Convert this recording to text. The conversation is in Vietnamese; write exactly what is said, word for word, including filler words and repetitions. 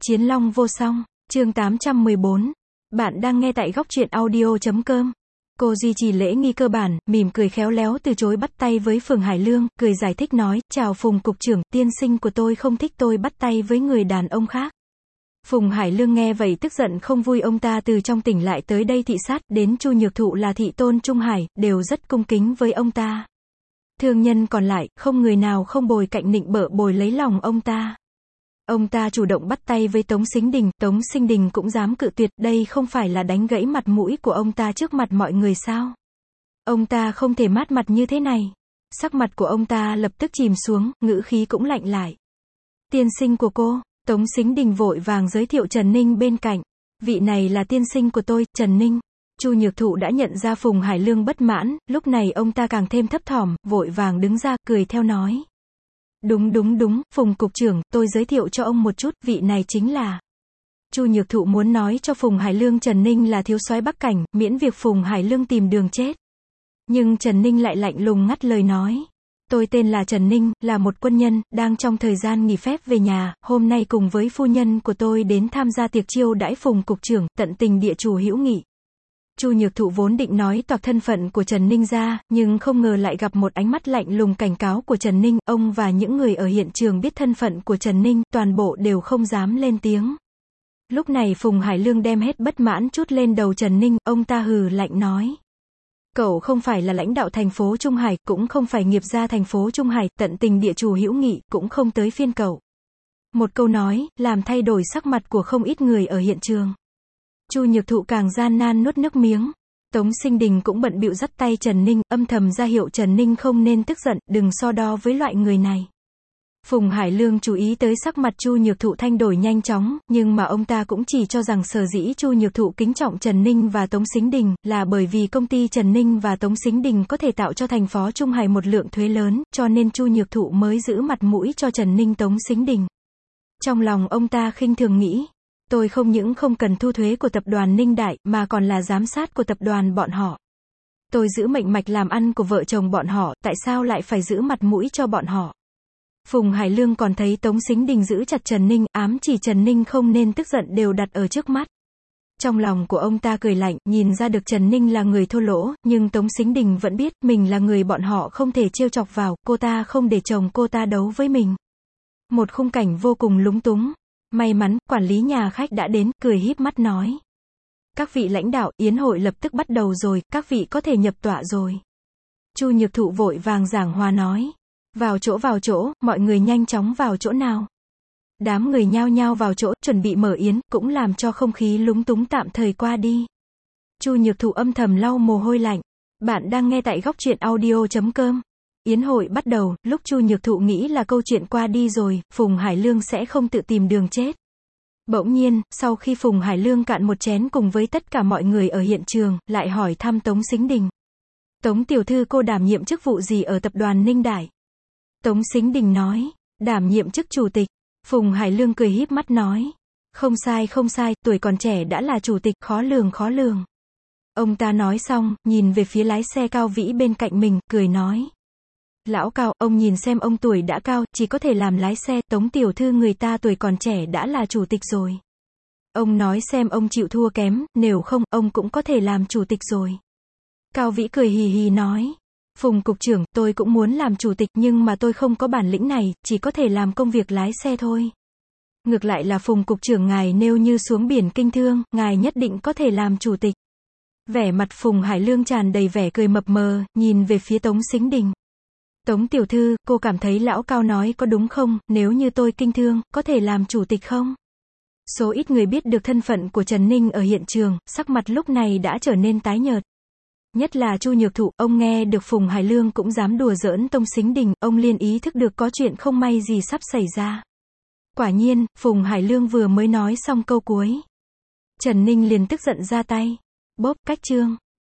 Chiến Long vô song, chương tám trăm mười bốn. Bạn đang nghe tại góc truyện audio chấm com. Cô duy trì lễ nghi cơ bản, mỉm cười khéo léo từ chối bắt tay với Phùng Hải Lương, cười giải thích nói, chào Phùng cục trưởng, tiên sinh của tôi không thích tôi bắt tay với người đàn ông khác. Phùng Hải Lương nghe vậy tức giận không vui, ông ta từ trong tỉnh lại tới đây thị sát, đến Chu Nhược Thụ là thị tôn Trung Hải, đều rất cung kính với ông ta. Thương nhân còn lại, không người nào không bồi cạnh nịnh bợ bồi lấy lòng ông ta. Ông ta chủ động bắt tay với Tống Sính Đình, Tống Sính Đình cũng dám cự tuyệt, đây không phải là đánh gãy mặt mũi của ông ta trước mặt mọi người sao? Ông ta không thể mát mặt như thế này. Sắc mặt của ông ta lập tức chìm xuống, ngữ khí cũng lạnh lại. Tiên sinh của cô, Tống Sính Đình vội vàng giới thiệu Trần Ninh bên cạnh. Vị này là tiên sinh của tôi, Trần Ninh. Chu Nhược Thụ đã nhận ra Phùng Hải Lương bất mãn, lúc này ông ta càng thêm thấp thỏm, vội vàng đứng ra, cười theo nói. Đúng đúng đúng, Phùng cục trưởng, tôi giới thiệu cho ông một chút, vị này chính là. Chu Nhược Thụ muốn nói cho Phùng Hải Lương Trần Ninh là thiếu soái Bắc Cảnh, miễn việc Phùng Hải Lương tìm đường chết. Nhưng Trần Ninh lại lạnh lùng ngắt lời nói. Tôi tên là Trần Ninh, là một quân nhân, đang trong thời gian nghỉ phép về nhà, hôm nay cùng với phu nhân của tôi đến tham gia tiệc chiêu đãi Phùng cục trưởng, tận tình địa chủ hữu nghị. Chu Nhược Thụ vốn định nói toạc thân phận của Trần Ninh ra, nhưng không ngờ lại gặp một ánh mắt lạnh lùng cảnh cáo của Trần Ninh, ông và những người ở hiện trường biết thân phận của Trần Ninh, toàn bộ đều không dám lên tiếng. Lúc này Phùng Hải Lương đem hết bất mãn trút lên đầu Trần Ninh, ông ta hừ lạnh nói. Cậu không phải là lãnh đạo thành phố Trung Hải, cũng không phải nghiệp gia thành phố Trung Hải, tận tình địa chủ hữu nghị, cũng không tới phiên cậu. Một câu nói, làm thay đổi sắc mặt của không ít người ở hiện trường. Chu Nhược Thụ càng gian nan nuốt nước miếng. Tống Sính Đình cũng bận bịu dắt tay Trần Ninh, âm thầm ra hiệu Trần Ninh không nên tức giận, đừng so đo với loại người này. Phùng Hải Lương chú ý tới sắc mặt Chu Nhược Thụ thay đổi nhanh chóng, nhưng mà ông ta cũng chỉ cho rằng sở dĩ Chu Nhược Thụ kính trọng Trần Ninh và Tống Sính Đình, là bởi vì công ty Trần Ninh và Tống Sính Đình có thể tạo cho thành phố Trung Hải một lượng thuế lớn, cho nên Chu Nhược Thụ mới giữ mặt mũi cho Trần Ninh Tống Sính Đình. Trong lòng ông ta khinh thường nghĩ. Tôi không những không cần thu thuế của tập đoàn Ninh Đại, mà còn là giám sát của tập đoàn bọn họ. Tôi giữ mệnh mạch làm ăn của vợ chồng bọn họ, tại sao lại phải giữ mặt mũi cho bọn họ? Phùng Hải Lương còn thấy Tống Sính Đình giữ chặt Trần Ninh, ám chỉ Trần Ninh không nên tức giận đều đặt ở trước mắt. Trong lòng của ông ta cười lạnh, nhìn ra được Trần Ninh là người thô lỗ, nhưng Tống Sính Đình vẫn biết, mình là người bọn họ không thể trêu chọc vào, cô ta không để chồng cô ta đấu với mình. Một khung cảnh vô cùng lúng túng. May mắn, quản lý nhà khách đã đến, cười híp mắt nói. Các vị lãnh đạo, yến hội lập tức bắt đầu rồi, các vị có thể nhập tọa rồi. Chu Nhược Thụ vội vàng giảng hòa nói. Vào chỗ vào chỗ, mọi người nhanh chóng vào chỗ nào. Đám người nhao nhao vào chỗ, chuẩn bị mở yến, cũng làm cho không khí lúng túng tạm thời qua đi. Chu Nhược Thụ âm thầm lau mồ hôi lạnh. Bạn đang nghe tại góc truyện audio chấm com. Yến hội bắt đầu, lúc Chu Nhược Thụ nghĩ là câu chuyện qua đi rồi, Phùng Hải Lương sẽ không tự tìm đường chết. Bỗng nhiên, sau khi Phùng Hải Lương cạn một chén cùng với tất cả mọi người ở hiện trường, lại hỏi thăm Tống Sính Đình. Tống tiểu thư cô đảm nhiệm chức vụ gì ở tập đoàn Ninh Đại? Tống Sính Đình nói, đảm nhiệm chức chủ tịch. Phùng Hải Lương cười híp mắt nói. Không sai không sai, tuổi còn trẻ đã là chủ tịch, khó lường khó lường. Ông ta nói xong, nhìn về phía lái xe Cao Vĩ bên cạnh mình, cười nói. Lão Cao, ông nhìn xem ông tuổi đã cao, chỉ có thể làm lái xe, Tống tiểu thư người ta tuổi còn trẻ đã là chủ tịch rồi. Ông nói xem ông chịu thua kém, nếu không, ông cũng có thể làm chủ tịch rồi. Cao Vĩ cười hì hì nói. Phùng cục trưởng, tôi cũng muốn làm chủ tịch nhưng mà tôi không có bản lĩnh này, chỉ có thể làm công việc lái xe thôi. Ngược lại là Phùng cục trưởng ngài nêu như xuống biển kinh thương, ngài nhất định có thể làm chủ tịch. Vẻ mặt Phùng Hải Lương tràn đầy vẻ cười mập mờ, nhìn về phía Tống Sính Đình. Tống tiểu thư, cô cảm thấy lão Cao nói có đúng không, nếu như tôi kinh thương, có thể làm chủ tịch không? Số ít người biết được thân phận của Trần Ninh ở hiện trường, sắc mặt lúc này đã trở nên tái nhợt. Nhất là Chu Nhược Thụ, ông nghe được Phùng Hải Lương cũng dám đùa giỡn Tống Sính Đình, ông liền ý thức được có chuyện không may gì sắp xảy ra. Quả nhiên, Phùng Hải Lương vừa mới nói xong câu cuối. Trần Ninh liền tức giận ra tay. Bóp, cách chương.